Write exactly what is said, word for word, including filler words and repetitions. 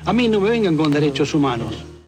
A mí no me vengan con derechos humanos.